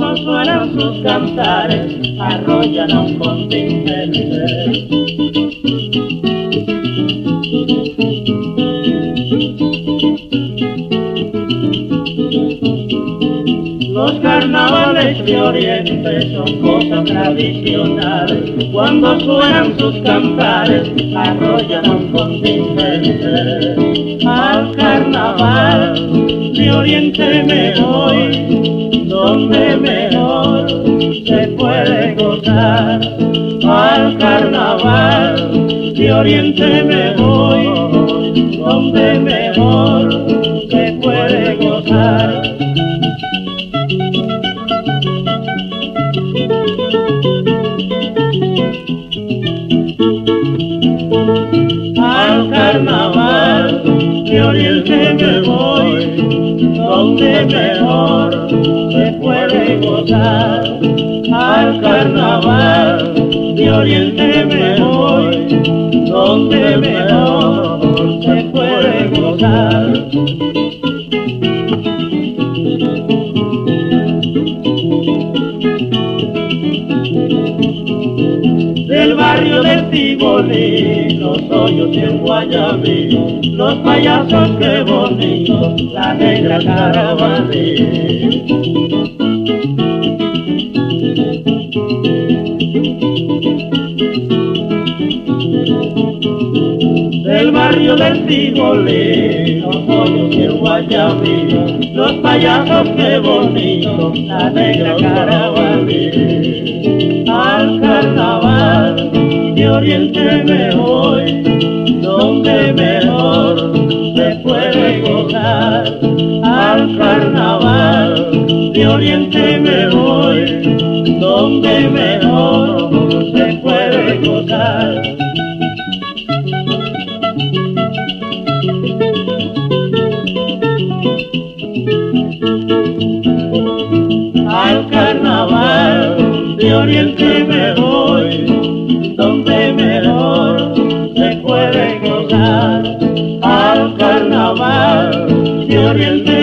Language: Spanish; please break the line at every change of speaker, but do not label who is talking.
cuando suenan sus cantares, arrollan a un contingente. Los carnavales de Oriente son cosas tradicionales, cuando suenan sus cantares, arrollan a un contingente. Al carnaval de Oriente me voy, donde mejor se puede gozar. Al carnaval de Oriente me voy, donde mejor se puede gozar. Al carnaval de Oriente me voy, donde mejor se puede gozar. Al carnaval de Oriente me voy, donde mejor se puede gozar. Del barrio de Tivoli, los hoyos y el Guayabí, los payasos qué bonitos, la negra Carabalí. Del barrio del Tivoli, los hoyos y el Guayabí, los payasos qué bonitos, la negra Carabalí. Al carnaval de Oriente me voy, donde mejor se puede gozar. Al carnaval de Oriente me voy, donde mejor se puede gozar. Al carnaval de Oriente me voy, donde mejor se puede gozar. Al carnaval de Oriente